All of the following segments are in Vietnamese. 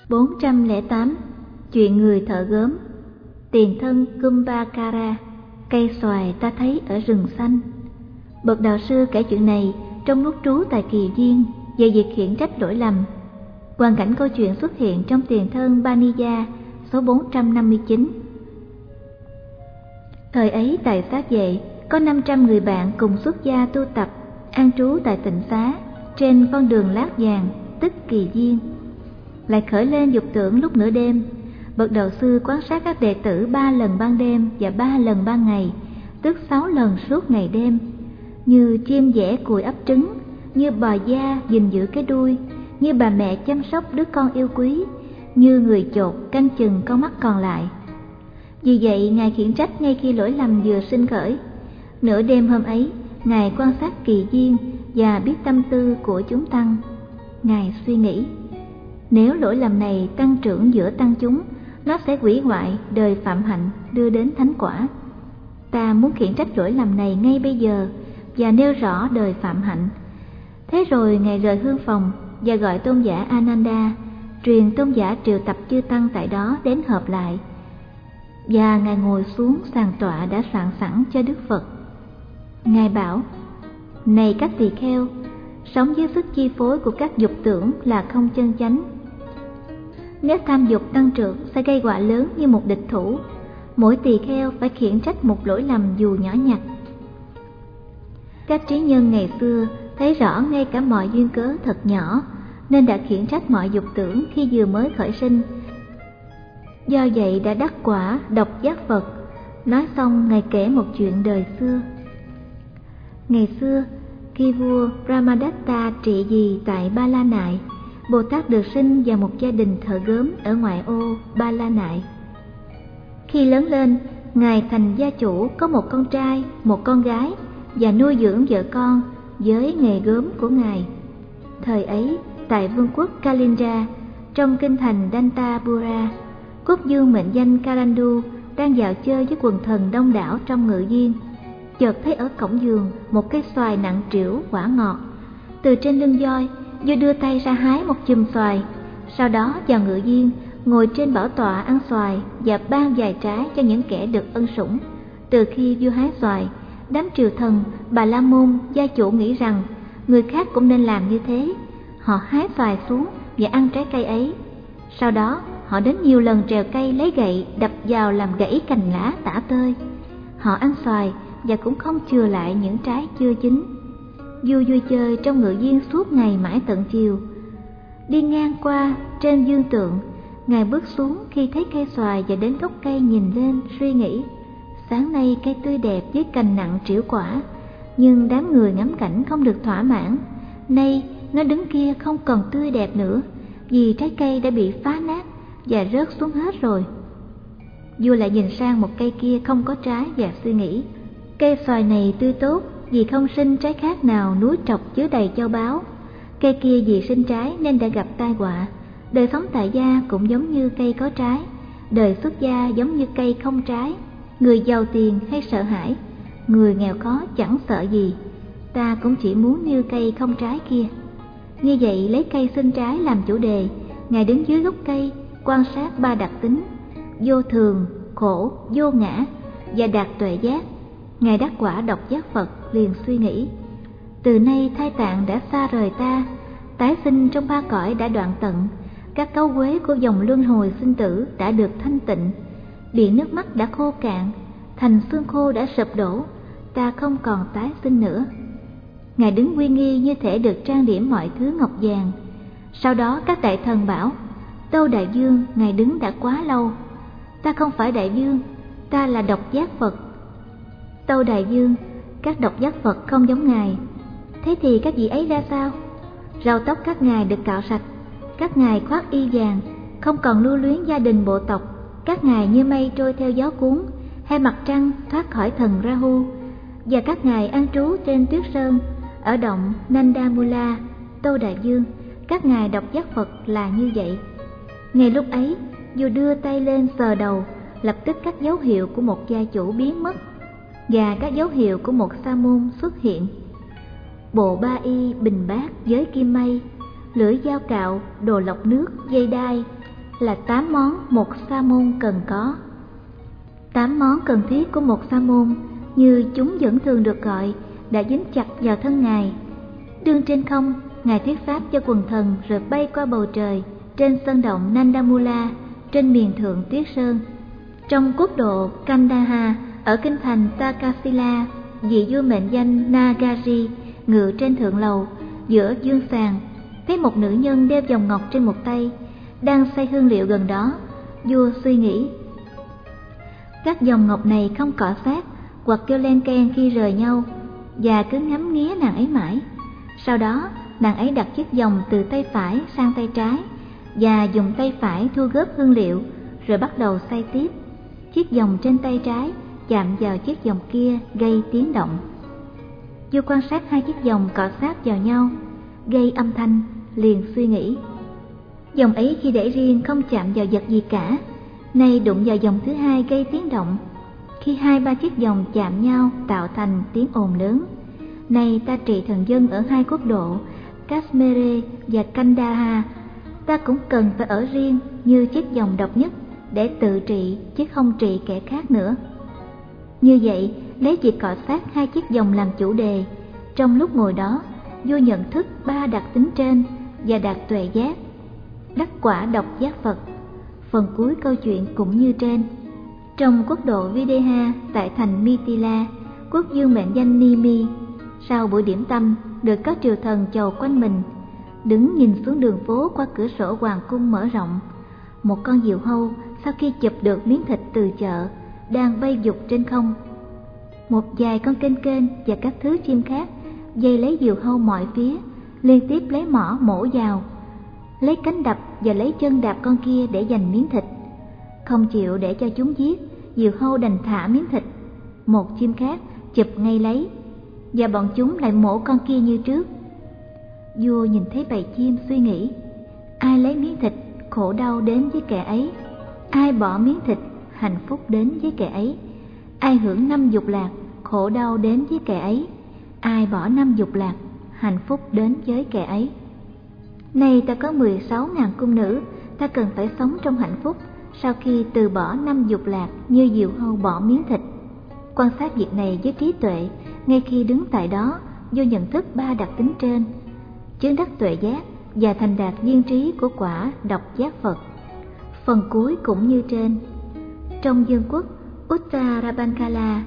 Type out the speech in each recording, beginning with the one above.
408. Chuyện người thợ gốm. Tiền thân Kumbhakara, cây xoài ta thấy ở rừng xanh. Bậc đạo sư kể chuyện này trong lúc trú tại Kỳ Viên về việc khiển trách lỗi lầm. Hoàn cảnh câu chuyện xuất hiện trong Tiền thân Baniya số 459. Thời ấy tại Xá Vệ có 500 người bạn cùng xuất gia tu tập, an trú tại tịnh xá trên con đường Lát Vàng, tức Kỳ Viên. Lại khởi lên dục tưởng lúc nửa đêm. Bậc đạo sư quan sát các đệ tử 3 lần ban đêm và 3 lần ban ngày, tức 6 lần suốt ngày đêm. Như chim dẻ cùi ấp trứng, như bò da gìn giữ cái đuôi, như bà mẹ chăm sóc đứa con yêu quý, như người chột canh chừng con mắt còn lại. Vì vậy Ngài khiển trách ngay khi lỗi lầm vừa sinh khởi. Nửa đêm hôm ấy, Ngài quan sát Kỳ Viên và biết tâm tư của chúng tăng. Ngài suy nghĩ, nếu lỗi lầm này tăng trưởng giữa tăng chúng, nó sẽ hủy hoại đời phạm hạnh đưa đến thánh quả. Ta muốn khiển trách lỗi lầm này ngay bây giờ và nêu rõ đời phạm hạnh. Thế rồi Ngài rời hương phòng và gọi tôn giả Ananda, truyền tôn giả triệu tập chư tăng tại đó đến họp lại. Và Ngài ngồi xuống sàn tọa đã soạn sẵn cho Đức Phật. Ngài bảo, này các tỳ kheo, sống dưới sức chi phối của các dục tưởng là không chân chánh. Nếu tham dục tăng trưởng sẽ gây họa lớn như một địch thủ. Mỗi tỳ kheo phải khiển trách một lỗi lầm dù nhỏ nhặt. Các trí nhân ngày xưa thấy rõ ngay cả mọi duyên cớ thật nhỏ, nên đã khiển trách mọi dục tưởng khi vừa mới khởi sinh. Do vậy đã đắc quả độc giác Phật. Nói xong Ngài kể một chuyện đời xưa. Ngày xưa, khi vua Brahmadatta trị vì tại Ba La Nại, Bồ Tát được sinh vào một gia đình thợ gốm ở ngoại ô Ba La Nại. Khi lớn lên, Ngài thành gia chủ có một con trai, một con gái và nuôi dưỡng vợ con với nghề gốm của Ngài. Thời ấy, tại vương quốc Kalinga, trong kinh thành Dantapura, quốc vương mệnh danh Karandu đang dạo chơi với quần thần đông đảo trong ngự viên. Chợt thấy ở cổng giường một cây xoài nặng trĩu quả ngọt. Từ trên lưng voi, vua đưa tay ra hái một chùm xoài, sau đó vào ngự viên ngồi trên bảo tọa ăn xoài và ban vài trái cho những kẻ được ân sủng. Từ khi vua hái xoài, đám triều thần Bà La Môn gia chủ nghĩ rằng người khác cũng nên làm như thế. Họ hái xoài xuống và ăn trái cây ấy. Sau đó họ đến nhiều lần trèo cây lấy gậy đập vào làm gãy cành lá tả tơi. Họ ăn xoài và cũng không chừa lại những trái chưa chín. Vua vui chơi trong ngự viên suốt ngày mãi tận chiều. Đi ngang qua trên dương tượng, Ngài bước xuống khi thấy cây xoài và đến gốc cây nhìn lên suy nghĩ, sáng nay cây tươi đẹp với cành nặng trĩu quả, nhưng đám người ngắm cảnh không được thỏa mãn. Nay nó đứng kia không còn tươi đẹp nữa, vì trái cây đã bị phá nát và rớt xuống hết rồi. Vua lại nhìn sang một cây kia không có trái và suy nghĩ, cây xoài này tươi tốt vì không sinh trái khác nào núi trọc chứa đầy châu báu. Cây kia vì sinh trái nên đã gặp tai họa. Đời sống tại gia cũng giống như cây có trái, đời xuất gia giống như cây không trái. Người giàu tiền hay sợ hãi, người nghèo khó chẳng sợ gì. Ta cũng chỉ muốn như cây không trái kia. Như vậy lấy cây sinh trái làm chủ đề, Ngài đứng dưới gốc cây quan sát ba đặc tính: vô thường, khổ, vô ngã và đạt tuệ giác. Ngài đắc quả độc giác Phật liền suy nghĩ, từ nay thai tạng đã xa rời ta, tái sinh trong ba cõi đã đoạn tận, các cấu quế của dòng luân hồi sinh tử đã được thanh tịnh, biển nước mắt đã khô cạn, thành xương khô đã sụp đổ, ta không còn tái sinh nữa. Ngài đứng uy nghi như thể được trang điểm mọi thứ ngọc vàng. Sau đó các đại thần bảo, Tâu Đại Dương, Ngài đứng đã quá lâu. Ta không phải Đại Dương, ta là độc giác Phật. Tâu Đại Dương, các độc giác Phật không giống Ngài. Thế thì các vị ấy ra sao? Râu tóc các Ngài được cạo sạch, các Ngài khoác y vàng, không còn lưu luyến gia đình bộ tộc. Các Ngài như mây trôi theo gió cuốn, hay mặt trăng thoát khỏi thần Rahu. Và các Ngài an trú trên tuyết sơn, ở động Nandamula. Tâu Đại Dương, các Ngài độc giác Phật là như vậy. Ngay lúc ấy, vua đưa tay lên sờ đầu, lập tức các dấu hiệu của một gia chủ biến mất và các dấu hiệu của một sa môn xuất hiện. Bộ ba y bình bát với kim mây, lưỡi dao cạo, đồ lọc nước, dây đai, là 8 món một sa môn cần có. 8 món cần thiết của một sa môn, như chúng vẫn thường được gọi, đã dính chặt vào thân Ngài. Đương trên không, Ngài thuyết pháp cho quần thần rồi bay qua bầu trời, trên sơn động Nandamula, trên miền thượng Tuyết Sơn. Trong quốc độ Kandaha, ở kinh thành Takasila, vị vua mệnh danh Nagari ngự trên thượng lầu giữa dương sàn, thấy một nữ nhân đeo vòng ngọc trên một tay, đang xay hương liệu gần đó. Vua suy nghĩ, các vòng ngọc này không cọ sát hoặc kêu len keng khi rời nhau, và cứ ngắm nghía nàng ấy mãi. Sau đó nàng ấy đặt chiếc vòng từ tay phải sang tay trái, và dùng tay phải thu góp hương liệu, rồi bắt đầu xay tiếp. Chiếc vòng trên tay trái chạm vào chiếc vòng kia, gây tiếng động. Vua quan sát hai chiếc vòng cọ sát vào nhau, gây âm thanh, liền suy nghĩ, vòng ấy khi để riêng không chạm vào vật gì cả, nay đụng vào vòng thứ hai gây tiếng động. Khi 2-3 chiếc vòng chạm nhau tạo thành tiếng ồn lớn. Nay ta trị thần dân ở hai quốc độ Kashmir và Kandaha, ta cũng cần phải ở riêng như chiếc vòng độc nhất để tự trị, chứ không trị kẻ khác nữa. Như vậy, lấy việc cọ sát hai chiếc vòng làm chủ đề, trong lúc ngồi đó, vua nhận thức 3 đặc tính trên và đạt tuệ giác, đắc quả độc giác Phật. Phần cuối câu chuyện cũng như trên. Trong quốc độ Videha tại thành Mithila, quốc vương mệnh danh Nimi, sau buổi điểm tâm được các triều thần chầu quanh mình, đứng nhìn xuống đường phố qua cửa sổ hoàng cung mở rộng. Một con diều hâu sau khi chụp được miếng thịt từ chợ đang bay vụt trên không. Một vài con kênh kênh và các thứ chim khác dây lấy diều hâu mọi phía, liên tiếp lấy mỏ mổ vào, lấy cánh đập và lấy chân đạp con kia để giành miếng thịt. Không chịu để cho chúng giết, diều hâu đành thả miếng thịt. Một chim khác chụp ngay lấy, và bọn chúng lại mổ con kia như trước. Vua nhìn thấy bầy chim suy nghĩ, ai lấy miếng thịt, khổ đau đến với kẻ ấy. Ai bỏ miếng thịt, hạnh phúc đến với kẻ ấy. Ai hưởng 5 dục lạc, khổ đau đến với kẻ ấy. Ai bỏ 5 dục lạc, hạnh phúc đến với kẻ ấy. Nay ta có 16.000 cung nữ, ta cần phải sống trong hạnh phúc sau khi từ bỏ 5 dục lạc như diều hâu bỏ miếng thịt. Quan sát việc này với trí tuệ, ngay khi đứng tại đó, vô nhận thức 3 đặc tính trên, chứng đắc tuệ giác và thành đạt viên trí của quả độc giác Phật. Phần cuối cũng như trên. Trong vương quốc Uttarabankala,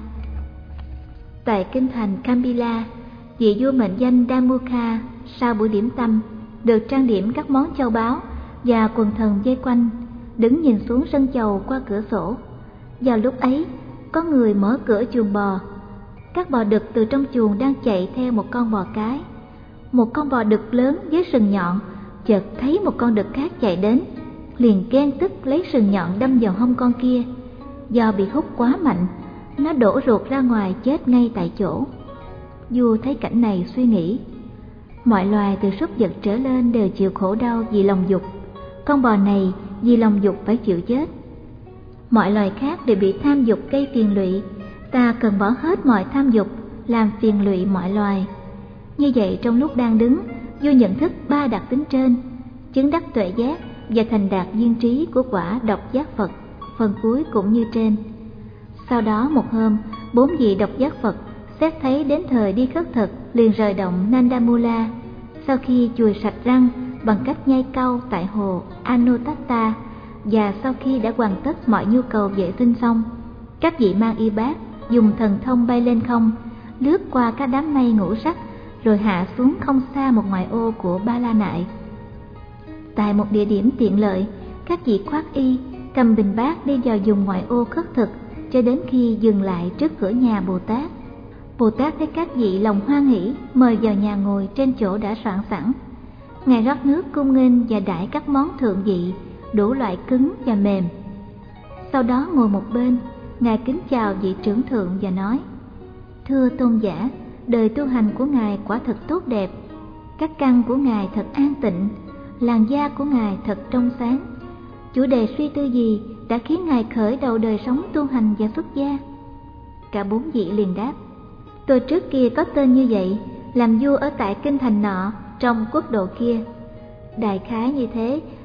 tại kinh thành Kambila, vị vua mệnh danh Damukha sau buổi điểm tâm được trang điểm các món châu báu và quần thần vây quanh, đứng nhìn xuống sân chầu qua cửa sổ. Vào lúc ấy, có người mở cửa chuồng bò. Các bò đực từ trong chuồng đang chạy theo một con bò cái. Một con bò đực lớn với sừng nhọn chợt thấy một con đực khác chạy đến, liền ghen tức lấy sừng nhọn đâm vào hông con kia. Do bị hút quá mạnh, nó đổ ruột ra ngoài chết ngay tại chỗ. Vua thấy cảnh này suy nghĩ, mọi loài từ súc vật trở lên đều chịu khổ đau vì lòng dục. Con bò này vì lòng dục phải chịu chết. Mọi loài khác đều bị tham dục gây phiền lụy. Ta cần bỏ hết mọi tham dục, làm phiền lụy mọi loài. Như vậy, trong lúc đang đứng, vua nhận thức 3 đặc tính trên, chứng đắc tuệ giác và thành đạt viên trí của quả độc giác Phật. Phần cuối cũng như trên. Sau đó một hôm, 4 vị độc giác Phật xét thấy đến thời đi khất thực, liền rời động Nandamula. Sau khi chùi sạch răng bằng cách nhai cau tại hồ Anuttatta, và sau khi đã hoàn tất mọi nhu cầu vệ sinh xong, các vị mang y bát dùng thần thông bay lên không, lướt qua các đám mây ngũ sắc, rồi hạ xuống không xa một ngoại ô của Ba La Nại. Tại một địa điểm tiện lợi, các vị khoác y cầm bình bát đi vào vùng ngoại ô khất thực, cho đến khi dừng lại trước cửa nhà Bồ Tát. Bồ Tát thấy các vị lòng hoan hỷ, mời vào nhà ngồi trên chỗ đã soạn sẵn. Ngài rót nước cung nghênh và đãi các món thượng vị, đủ loại cứng và mềm. Sau đó ngồi một bên, Ngài kính chào vị trưởng thượng và nói: Thưa tôn giả, đời tu hành của Ngài quả thật tốt đẹp. Các căn của Ngài thật an tịnh, làn da của Ngài thật trong sáng. Chủ đề suy tư gì đã khiến Ngài khởi đầu đời sống tu hành và xuất gia? Cả 4 vị liền đáp: Tôi trước kia có tên như vậy, làm vua ở tại kinh thành nọ, trong quốc độ kia. Đại khái như thế,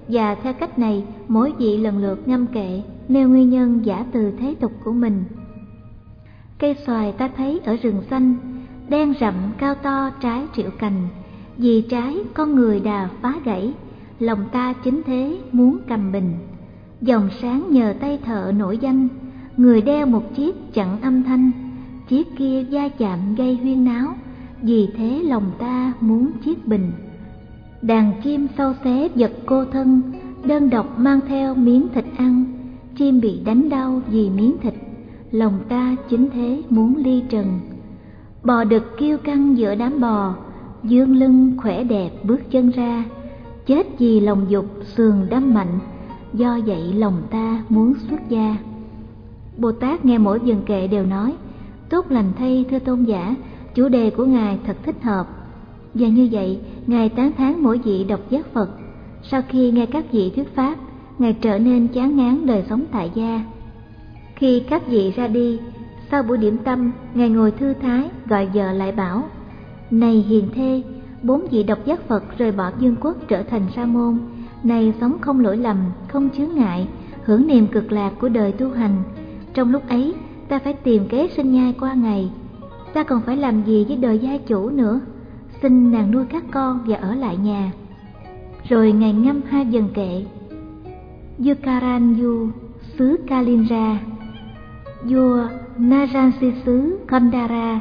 và theo cách này mỗi vị lần lượt ngâm kệ nêu nguyên nhân giả từ thế tục của mình. Cây xoài ta thấy ở rừng xanh, đen rậm cao to trái triệu cành, vì trái con người đà phá gãy, lòng ta chính thế muốn cầm bình. Dòng sáng nhờ tay thợ nổi danh, người đeo một chiếc chặn âm thanh, chiếc kia va chạm gây huyên náo, vì thế lòng ta muốn chiếc bình. Đàn chim sâu xé vật cô thân, đơn độc mang theo miếng thịt ăn, chim bị đánh đau vì miếng thịt, lòng ta chính thế muốn ly trần. Bò đực kiêu căng giữa đám bò, dương lưng khỏe đẹp bước chân ra, chết vì lòng dục sườn đâm mạnh, do vậy lòng ta muốn xuất gia. Bồ Tát nghe mỗi vần kệ đều nói: tốt lành thay thưa tôn giả, chủ đề của ngài thật thích hợp. Và như vậy ngài tán thán mỗi vị độc giác Phật. Sau khi nghe các vị thuyết pháp, ngài trở nên chán ngán đời sống tại gia. Khi các vị ra đi, sau buổi điểm tâm, ngài ngồi thư thái gọi vợ lại bảo: này hiền thê, 4 vị độc giác Phật rời bỏ vương quốc trở thành sa môn, này sống không lỗi lầm, không chướng ngại, hưởng niềm cực lạc của đời tu hành. Trong lúc ấy ta phải tìm kế sinh nhai qua ngày, ta còn phải làm gì với đời gia chủ nữa? Xin nàng nuôi các con và ở lại nhà. Rồi ngài ngâm 2 vần kệ: Yukaranyu xứ Kalinra, vua Naransi xứ Kandara,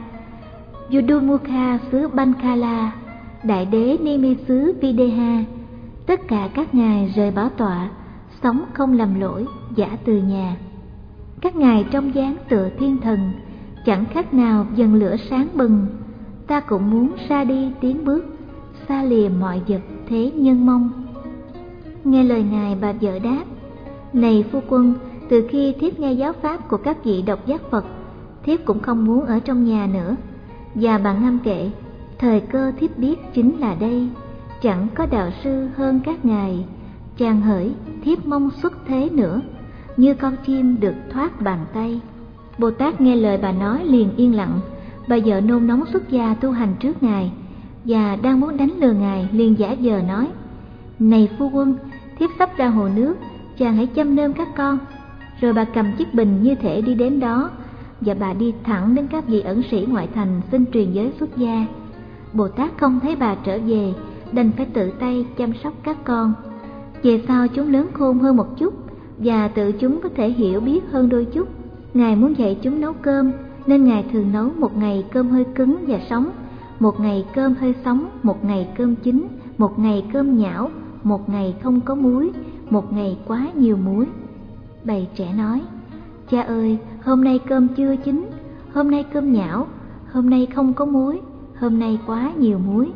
Yudumukha xứ Bankala, đại đế Nimi xứ Videha, tất cả các ngài rời bảo tọa, sống không lầm lỗi, giả từ nhà. Các ngài trong dáng tựa thiên thần, chẳng khác nào dần lửa sáng bừng. Ta cũng muốn ra đi tiến bước, xa lìa mọi vật thế nhân mong. Nghe lời ngài, bà vợ đáp: này phu quân, từ khi thiếp nghe giáo pháp của các vị độc giác Phật, thiếp cũng không muốn ở trong nhà nữa. Và bà ngâm kệ: thời cơ thiếp biết chính là đây, chẳng có đạo sư hơn các ngài. Chàng hỡi, thiếp mong xuất thế nữa, như con chim được thoát bàn tay. Bồ Tát nghe lời bà nói liền yên lặng. Bà vợ nôn nóng xuất gia tu hành trước ngài, và đang muốn đánh lừa ngài liền giả vờ nói: này phu quân, thiếp sắp ra hồ nước, chàng hãy châm nơm các con. Rồi bà cầm chiếc bình như thể đi đến đó, và bà đi thẳng đến các vị ẩn sĩ ngoại thành xin truyền giới xuất gia. Bồ Tát không thấy bà trở về, đành phải tự tay chăm sóc các con. Về sau chúng lớn khôn hơn một chút, và tự chúng có thể hiểu biết hơn đôi chút. Ngài muốn dạy chúng nấu cơm, nên ngài thường nấu một ngày cơm hơi cứng và sống, một ngày cơm hơi sống, một ngày cơm chín, một ngày cơm nhão, một ngày không có muối, một ngày quá nhiều muối. Bầy trẻ nói: cha ơi, hôm nay cơm chưa chín, hôm nay cơm nhão, hôm nay không có muối, hôm nay quá nhiều muối.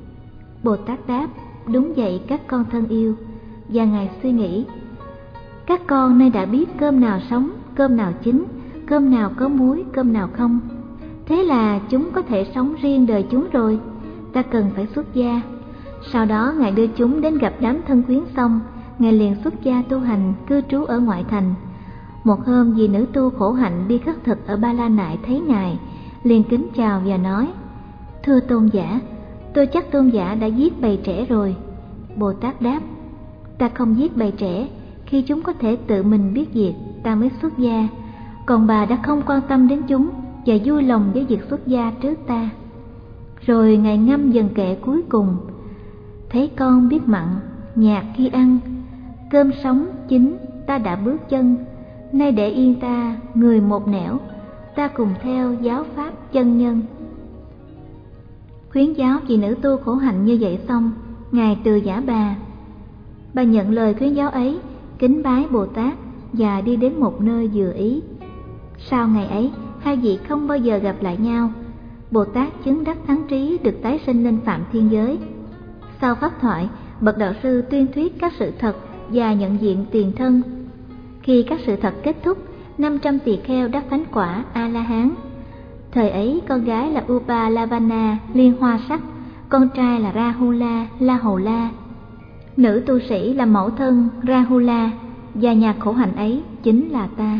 Bồ Tát đáp: đúng vậy các con thân yêu. Và ngài suy nghĩ: các con nay đã biết cơm nào sống, cơm nào chín, cơm nào có muối, cơm nào không. Thế là chúng có thể sống riêng đời chúng rồi, ta cần phải xuất gia. Sau đó ngài đưa chúng đến gặp đám thân quyến xong, ngài liền xuất gia tu hành, cư trú ở ngoại thành. Một hôm vị nữ tu khổ hạnh đi khất thực ở Ba La Nại thấy ngài, liền kính chào và nói: thưa tôn giả, tôi chắc tôn giả đã giết bầy trẻ rồi. Bồ Tát đáp: ta không giết bầy trẻ, khi chúng có thể tự mình biết việc, ta mới xuất gia. Còn bà đã không quan tâm đến chúng và vui lòng với việc xuất gia trước ta. Rồi ngài ngâm vần kệ cuối cùng: thấy con biết mặn, nhạt khi ăn, cơm sống chín ta đã bước chân, nay để yên ta người một nẻo, ta cùng theo giáo pháp chân nhân. Khuyến giáo vị nữ tu khổ hạnh như vậy xong, ngài từ giả bà nhận lời khuyến giáo ấy, kính bái Bồ Tát và đi đến một nơi vừa ý. Sau ngày ấy, hai vị không bao giờ gặp lại nhau. Bồ Tát chứng đắc thắng trí được tái sinh lên Phạm Thiên Giới. Sau pháp thoại, bậc đạo sư tuyên thuyết các sự thật và nhận diện tiền thân. Khi các sự thật kết thúc, 500 tỳ kheo đắc thánh quả A-la-hán. Thời ấy con gái là Upalavana, liên hoa sắc, con trai là Rahula, La Hầu La. Nữ tu sĩ là mẫu thân Rahula, và nhà khổ hạnh ấy chính là ta.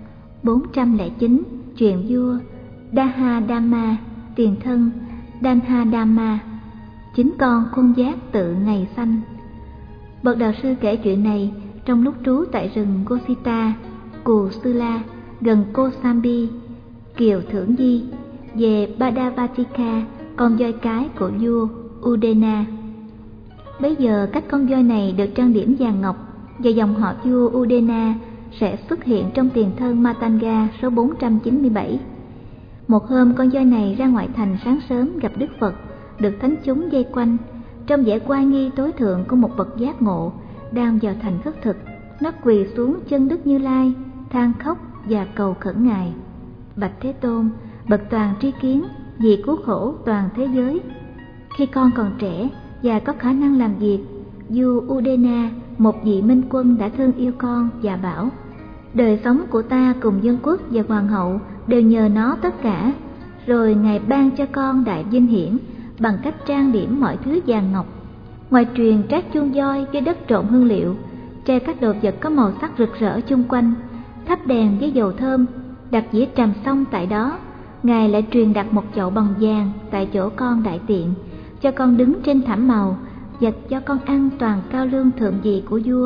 409 Chuyện vua Dahadama, tiền thân Danhadama, chính con khuôn giác tự ngày sanh. Bậc đạo sư kể chuyện này trong lúc trú tại rừng Gosita, Cù Sư La, gần Kosambi, Kiều Thưởng Di, về Badavatika, con voi cái của vua Udena. Bấy giờ các con voi này được trang điểm vàng ngọc, và dòng họ vua Udena sẽ xuất hiện trong tiền thân Matanga số 497. Một hôm, con voi này ra ngoại thành sáng sớm gặp Đức Phật, được thánh chúng vây quanh. Trong vẻ oai nghi tối thượng của một bậc giác ngộ đang vào thành khất thực, nó quỳ xuống chân Đức Như Lai, than khóc và cầu khẩn Ngài: Bạch Thế Tôn, bậc toàn tri kiến, vì cứu khổ toàn thế giới, khi con còn trẻ và có khả năng làm việc, vua Udena, một vị minh quân, đã thương yêu con và bảo: đời sống của ta cùng dân quốc và hoàng hậu đều nhờ nó tất cả. Rồi Ngài ban cho con đại vinh hiển bằng cách trang điểm mọi thứ vàng ngọc. Ngoài truyền trát chuông voi với đất trộn hương liệu, treo các đồ vật có màu sắc rực rỡ chung quanh, thắp đèn với dầu thơm, đặt dĩa tràm xong tại đó. Ngài lại truyền đặt một chậu bằng vàng tại chỗ con đại tiện, cho con đứng trên thảm màu, và cho con ăn toàn cao lương thượng vị của vua.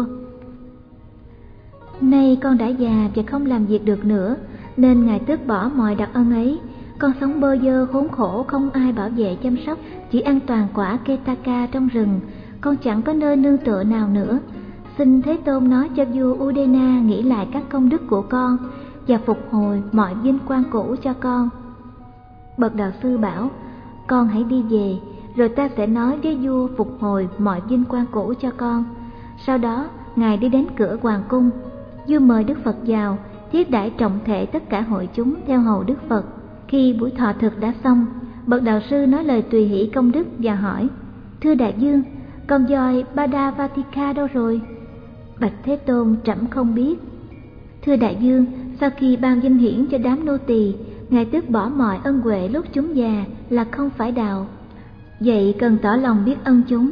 Nay con đã già và không làm việc được nữa, nên Ngài tước bỏ mọi đặc ân ấy. Con sống bơ vơ khốn khổ, không ai bảo vệ chăm sóc, chỉ ăn toàn quả Ketaka trong rừng. Con chẳng có nơi nương tựa nào nữa. Xin Thế Tôn nói cho vua Udena nghĩ lại các công đức của con và phục hồi mọi vinh quang cũ cho con. Bậc đạo sư bảo: con hãy đi về, rồi ta sẽ nói với vua phục hồi mọi vinh quang cũ cho con. Sau đó Ngài đi đến cửa hoàng cung. Vua mời Đức Phật vào, thiết đãi trọng thể tất cả hội chúng theo hầu Đức Phật. Khi buổi thọ thực đã xong, bậc đạo sư nói lời tùy hỷ công đức và hỏi: thưa đại vương, con voi Badavatika đâu rồi? Bạch Thế Tôn, trẫm không biết. Thưa đại vương, sau khi ban vinh hiển cho đám nô tỳ, Ngài tước bỏ mọi ân huệ lúc chúng già là không phải đạo. Vậy cần tỏ lòng biết ơn chúng.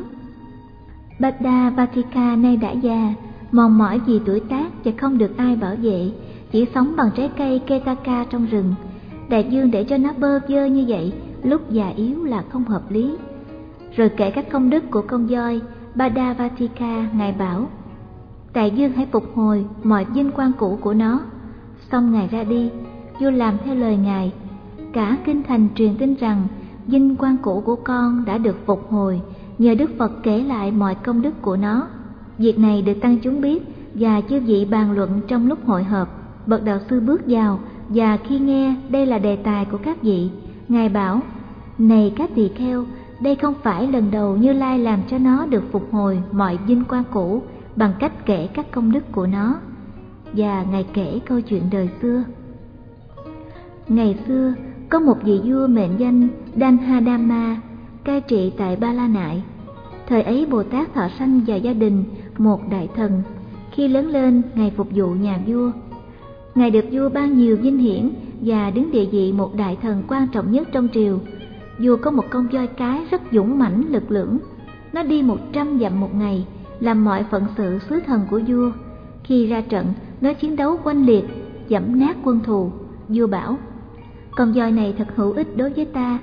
Badavatika nay đã già, mòn mỏi vì tuổi tác và không được ai bảo vệ, chỉ sống bằng trái cây Ketaka trong rừng. Đại vương để cho nó bơ vơ như vậy lúc già yếu là không hợp lý. Rồi kể các công đức của con voi Badavatika. Ngài bảo: đại vương hãy phục hồi mọi vinh quang cũ của nó. Xong Ngài ra đi. Vua làm theo lời Ngài. Cả kinh thành truyền tin rằng vinh quang cũ của con đã được phục hồi nhờ Đức Phật kể lại mọi công đức của nó. Việc này được tăng chúng biết, và chư vị bàn luận trong lúc hội họp. Bậc đạo sư bước vào, và khi nghe đây là đề tài của các vị, Ngài bảo: này các tỳ kheo, đây không phải lần đầu Như Lai làm cho nó được phục hồi mọi vinh quang cũ bằng cách kể các công đức của nó. Và Ngài kể câu chuyện đời xưa. Ngày xưa có một vị vua mệnh danh Danhadama, cai trị tại Ba La Nại. Thời ấy Bồ Tát thọ sanh vào gia đình một đại thần. Khi lớn lên, Ngài phục vụ nhà vua. Ngài được vua ban nhiều vinh hiển và đứng địa vị một đại thần quan trọng nhất trong triều. Vua có một con voi cái rất dũng mãnh lực lưỡng. Nó đi 100 dặm một ngày, làm mọi phận sự sứ thần của vua. Khi ra trận, nó chiến đấu oanh liệt, dẫm nát quân thù. Vua bảo: con voi này thật hữu ích đối với ta.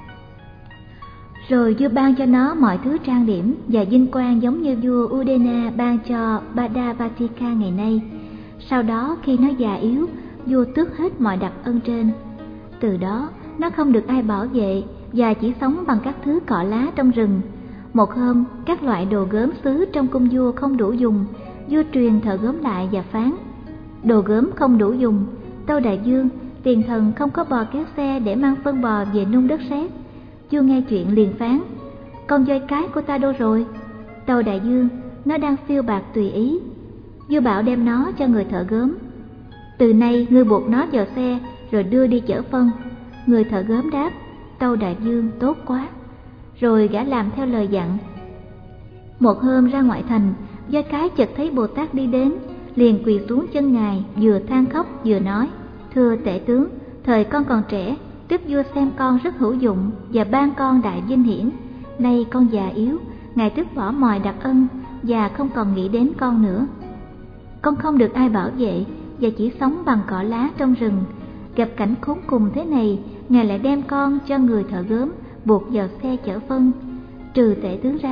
Rồi vua ban cho nó mọi thứ trang điểm và vinh quang giống như vua Udena ban cho Badavatika ngày nay. Sau đó khi nó già yếu, vua tước hết mọi đặc ân trên. Từ đó nó không được ai bảo vệ và chỉ sống bằng các thứ cỏ lá trong rừng. Một hôm, các loại đồ gốm sứ trong cung vua không đủ dùng. Vua truyền thợ gốm lại và phán: đồ gốm không đủ dùng. Tâu đại vương, tiền thần không có bò kéo xe để mang phân bò về nung đất sét. Vua nghe chuyện liền phán: con voi cái của ta đâu rồi? Tâu đại vương, nó đang phiêu bạt tùy ý. Vua bảo đem nó cho người thợ gốm. Từ nay ngươi buộc nó vào xe rồi đưa đi chở phân. Người thợ gốm đáp: tâu đại vương, tốt quá. Rồi gã làm theo lời dặn. Một hôm ra ngoại thành, voi cái chợt thấy Bồ Tát đi đến, liền quỳ xuống chân Ngài, vừa than khóc vừa nói: thưa tể tướng, thời con còn trẻ, Đức vua xem con rất hữu dụng và ban con đại vinh hiển. Nay con già yếu, Ngài tước bỏ mọi đặc ân và không còn nghĩ đến con nữa. Con không được ai bảo vệ và chỉ sống bằng cỏ lá trong rừng. Gặp cảnh khốn cùng thế này, Ngài lại đem con cho người thợ gốm buộc vào xe chở phân. Trừ tể tướng ra,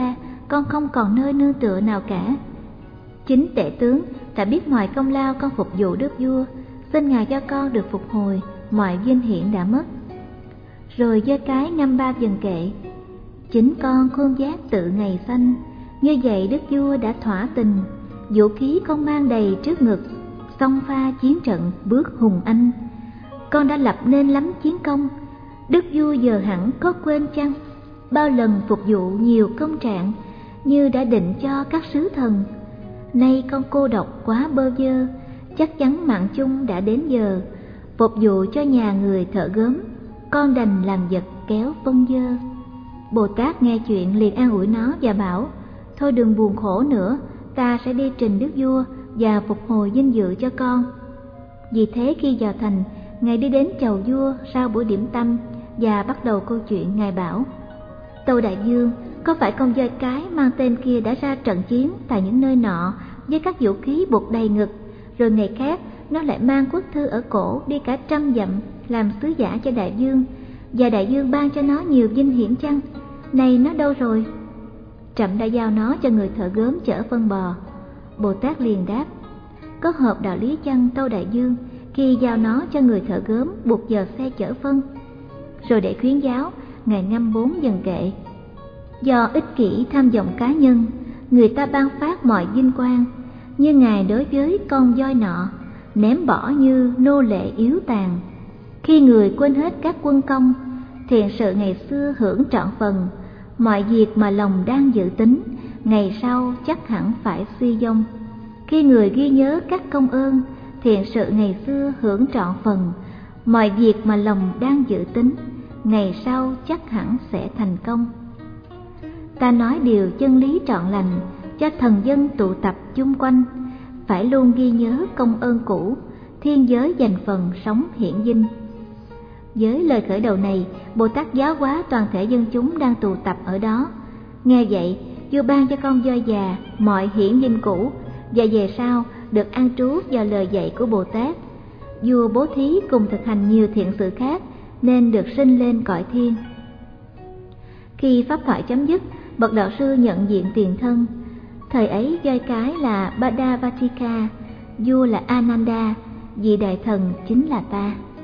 con không còn nơi nương tựa nào cả. Chính tể tướng đã biết mọi công lao con phục vụ đức vua, xin Ngài cho con được phục hồi mọi vinh hiển đã mất. Rồi giơ cái ngâm ba dần kệ: chính con khuôn vác tự ngày xanh, như vậy đức vua đã thỏa tình, vũ khí con mang đầy trước ngực, xông pha chiến trận bước hùng anh. Con đã lập nên lắm chiến công, đức vua giờ hẳn có quên chăng? Bao lần phục vụ nhiều công trạng, như đã định cho các sứ thần. Nay con cô độc quá bơ vơ, chắc chắn mạng chung đã đến giờ. Phục vụ cho nhà người thợ gốm, con đành làm vật kéo phân dơ. Bồ Tát nghe chuyện liền an ủi nó và bảo: thôi đừng buồn khổ nữa, ta sẽ đi trình đức vua và phục hồi vinh dự cho con. Vì thế khi vào thành, Ngài đi đến chầu vua sau buổi điểm tâm và bắt đầu câu chuyện. Ngài bảo: Tâu đại vương, có phải con voi cái mang tên kia đã ra trận chiến tại những nơi nọ với các vũ khí buộc đầy ngực, rồi ngày khác nó lại mang quốc thư ở cổ đi cả 100 dặm làm sứ giả cho đại vương, và đại vương ban cho nó nhiều vinh hiển chăng? Này nó đâu rồi? Trẫm đã giao nó cho người thợ gốm chở phân bò. Bồ Tát liền đáp: có hợp đạo lý chăng tâu đại vương, khi giao nó cho người thợ gốm buộc giờ xe chở phân? Rồi để khuyến giáo, Ngài ngâm 4 dần kệ: do ích kỷ tham vọng cá nhân, người ta ban phát mọi vinh quang, như Ngài đối với con voi nọ, ném bỏ như nô lệ yếu tàn. Khi người quên hết các quân công, thiện sự ngày xưa hưởng trọn phần, mọi việc mà lòng đang dự tính, ngày sau chắc hẳn phải suy vong. Khi người ghi nhớ các công ơn, thiện sự ngày xưa hưởng trọn phần, mọi việc mà lòng đang dự tính, ngày sau chắc hẳn sẽ thành công. Ta nói điều chân lý trọn lành, cho thần dân tụ tập chung quanh, phải luôn ghi nhớ công ơn cũ, thiên giới dành phần sống hiển vinh. Với lời khởi đầu này, Bồ Tát giáo hóa toàn thể dân chúng đang tụ tập ở đó. Nghe vậy, vua ban cho con voi già mọi hiển vinh cũ, và về sau được an trú vào lời dạy của Bồ Tát. Vua bố thí cùng thực hành nhiều thiện sự khác, nên được sinh lên cõi thiên. Khi pháp thoại chấm dứt, bậc đạo sư nhận diện tiền thân. Thời ấy voi cái là Badavatika, vua là Ananda, vị đại thần chính là ta.